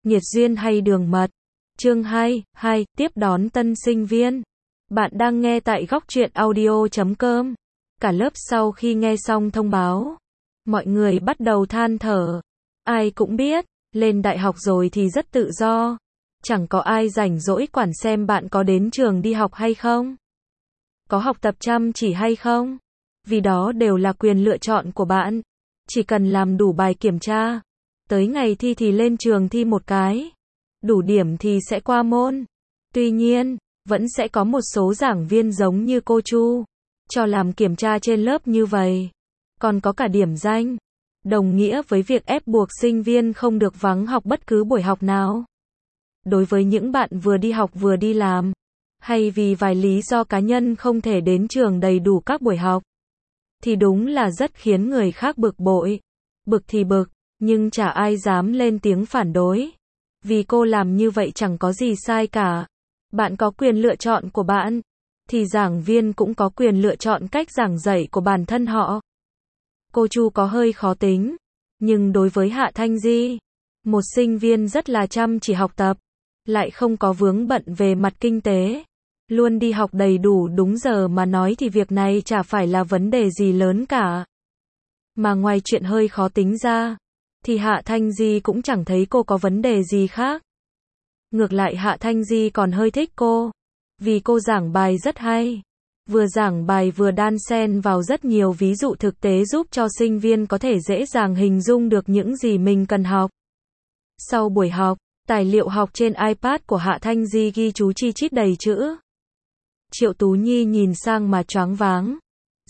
Nhiệt duyên hay đường mật. Chương 2, tiếp đón tân sinh viên. Bạn đang nghe tại góc truyện audio.com. Cả lớp sau khi nghe xong thông báo, mọi người bắt đầu than thở. Ai cũng biết, lên đại học rồi thì rất tự do. Chẳng có ai rảnh rỗi quản xem bạn có đến trường đi học hay không, có học tập chăm chỉ hay không. Vì đó đều là quyền lựa chọn của bạn. Chỉ cần làm đủ bài kiểm tra, tới ngày thi thì lên trường thi một cái, đủ điểm thì sẽ qua môn. Tuy nhiên, vẫn sẽ có một số giảng viên giống như cô Chu, cho làm kiểm tra trên lớp như vậy, còn có cả điểm danh, đồng nghĩa với việc ép buộc sinh viên không được vắng học bất cứ buổi học nào. Đối với những bạn vừa đi học vừa đi làm, hay vì vài lý do cá nhân không thể đến trường đầy đủ các buổi học, thì đúng là rất khiến người khác bực bội. Bực thì bực, nhưng chả ai dám lên tiếng phản đối. Vì cô làm như vậy chẳng có gì sai cả. Bạn có quyền lựa chọn của bạn, thì giảng viên cũng có quyền lựa chọn cách giảng dạy của bản thân họ. Cô Chu có hơi khó tính, nhưng đối với Hạ Thanh Di, một sinh viên rất là chăm chỉ học tập, lại không có vướng bận về mặt kinh tế, luôn đi học đầy đủ đúng giờ mà nói thì việc này chả phải là vấn đề gì lớn cả. Mà ngoài chuyện hơi khó tính ra, thì Hạ Thanh Di cũng chẳng thấy cô có vấn đề gì khác. Ngược lại Hạ Thanh Di còn hơi thích cô, vì cô giảng bài rất hay. Vừa giảng bài vừa đan xen vào rất nhiều ví dụ thực tế giúp cho sinh viên có thể dễ dàng hình dung được những gì mình cần học. Sau buổi học, tài liệu học trên iPad của Hạ Thanh Di ghi chú chi chít đầy chữ. Triệu Tú Nhi nhìn sang mà choáng váng.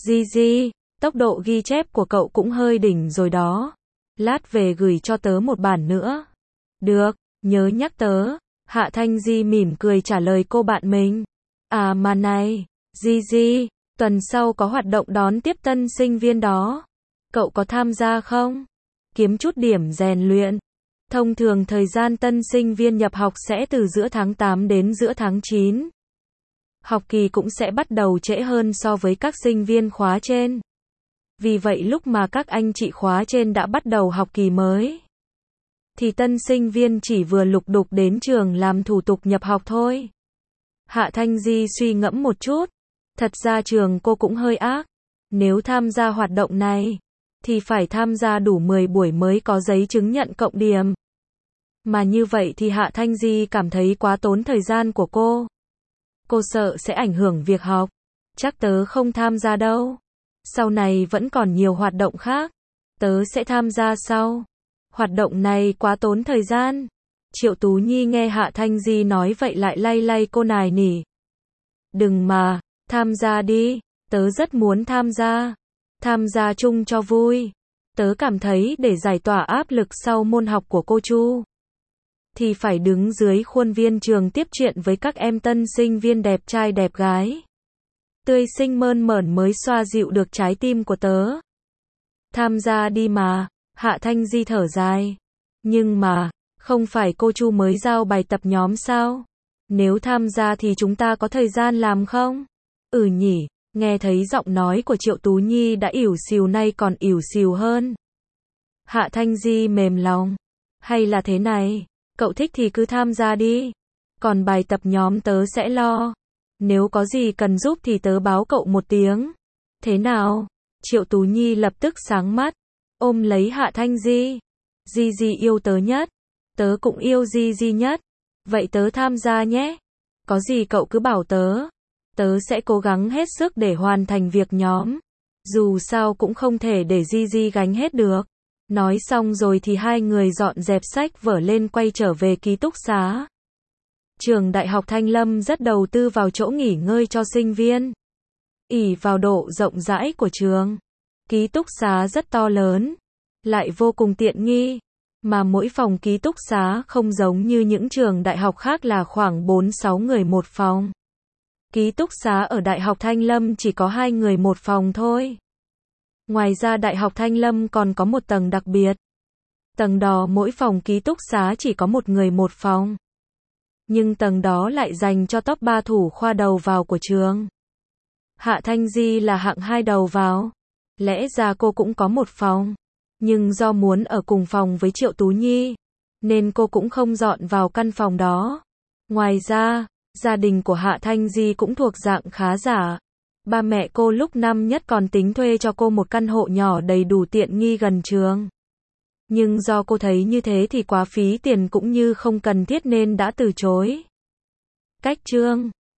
Di, tốc độ ghi chép của cậu cũng hơi đỉnh rồi đó. Lát về gửi cho tớ một bản nữa. Được, nhớ nhắc tớ. Hạ Thanh Di mỉm cười trả lời cô bạn mình. À mà này, Di, tuần sau có hoạt động đón tiếp tân sinh viên đó. Cậu có tham gia không? Kiếm chút điểm rèn luyện. Thông thường thời gian tân sinh viên nhập học sẽ từ giữa tháng 8 đến giữa tháng 9. Học kỳ cũng sẽ bắt đầu trễ hơn so với các sinh viên khóa trên. Vì vậy lúc mà các anh chị khóa trên đã bắt đầu học kỳ mới, thì tân sinh viên chỉ vừa lục đục đến trường làm thủ tục nhập học thôi. Hạ Thanh Di suy ngẫm một chút. Thật ra trường cô cũng hơi ác. Nếu tham gia hoạt động này, thì phải tham gia đủ 10 buổi mới có giấy chứng nhận cộng điểm. Mà như vậy thì Hạ Thanh Di cảm thấy quá tốn thời gian của cô. Cô sợ sẽ ảnh hưởng việc học. Chắc tớ không tham gia đâu. Sau này vẫn còn nhiều hoạt động khác. Tớ sẽ tham gia sau. Hoạt động này quá tốn thời gian. Triệu Tú Nhi nghe Hạ Thanh Di nói vậy lại lay cô nài nỉ. Đừng mà, tham gia đi. Tớ rất muốn tham gia. Tham gia chung cho vui. Tớ cảm thấy để giải tỏa áp lực sau môn học của cô Chu, thì phải đứng dưới khuôn viên trường tiếp chuyện với các em tân sinh viên đẹp trai đẹp gái, tươi xinh mơn mởn mới xoa dịu được trái tim của tớ. Tham gia đi mà. Hạ Thanh Di thở dài. Nhưng mà, không phải cô Chu mới giao bài tập nhóm sao? Nếu tham gia thì chúng ta có thời gian làm không? Ừ nhỉ. Nghe thấy giọng nói của Triệu Tú Nhi đã ỉu xìu nay còn ỉu xìu hơn. Hạ Thanh Di mềm lòng. Hay là thế này, cậu thích thì cứ tham gia đi. Còn bài tập nhóm tớ sẽ lo. Nếu có gì cần giúp thì tớ báo cậu một tiếng. Thế nào? Triệu Tú Nhi lập tức sáng mắt, ôm lấy Hạ Thanh Di. Di yêu tớ nhất. Tớ cũng yêu Di nhất. Vậy tớ tham gia nhé. Có gì cậu cứ bảo tớ. Tớ sẽ cố gắng hết sức để hoàn thành việc nhóm. Dù sao cũng không thể để Di gánh hết được. Nói xong rồi thì hai người dọn dẹp sách vở lên quay trở về ký túc xá. Trường Đại học Thanh Lâm rất đầu tư vào chỗ nghỉ ngơi cho sinh viên. Ỷ vào độ rộng rãi của trường, ký túc xá rất to lớn, lại vô cùng tiện nghi. Mà mỗi phòng ký túc xá không giống như những trường đại học khác là khoảng 4-6 người một phòng. Ký túc xá ở Đại học Thanh Lâm chỉ có 2 người một phòng thôi. Ngoài ra Đại học Thanh Lâm còn có một tầng đặc biệt. Tầng đó mỗi phòng ký túc xá chỉ có một người một phòng. Nhưng tầng đó lại dành cho top 3 thủ khoa đầu vào của trường. Hạ Thanh Di là hạng 2 đầu vào. Lẽ ra cô cũng có một phòng. Nhưng do muốn ở cùng phòng với Triệu Tú Nhi, nên cô cũng không dọn vào căn phòng đó. Ngoài ra, gia đình của Hạ Thanh Di cũng thuộc dạng khá giả. Ba mẹ cô lúc năm nhất còn tính thuê cho cô một căn hộ nhỏ đầy đủ tiện nghi gần trường. Nhưng do cô thấy như thế thì quá phí tiền cũng như không cần thiết nên đã từ chối. Cách chương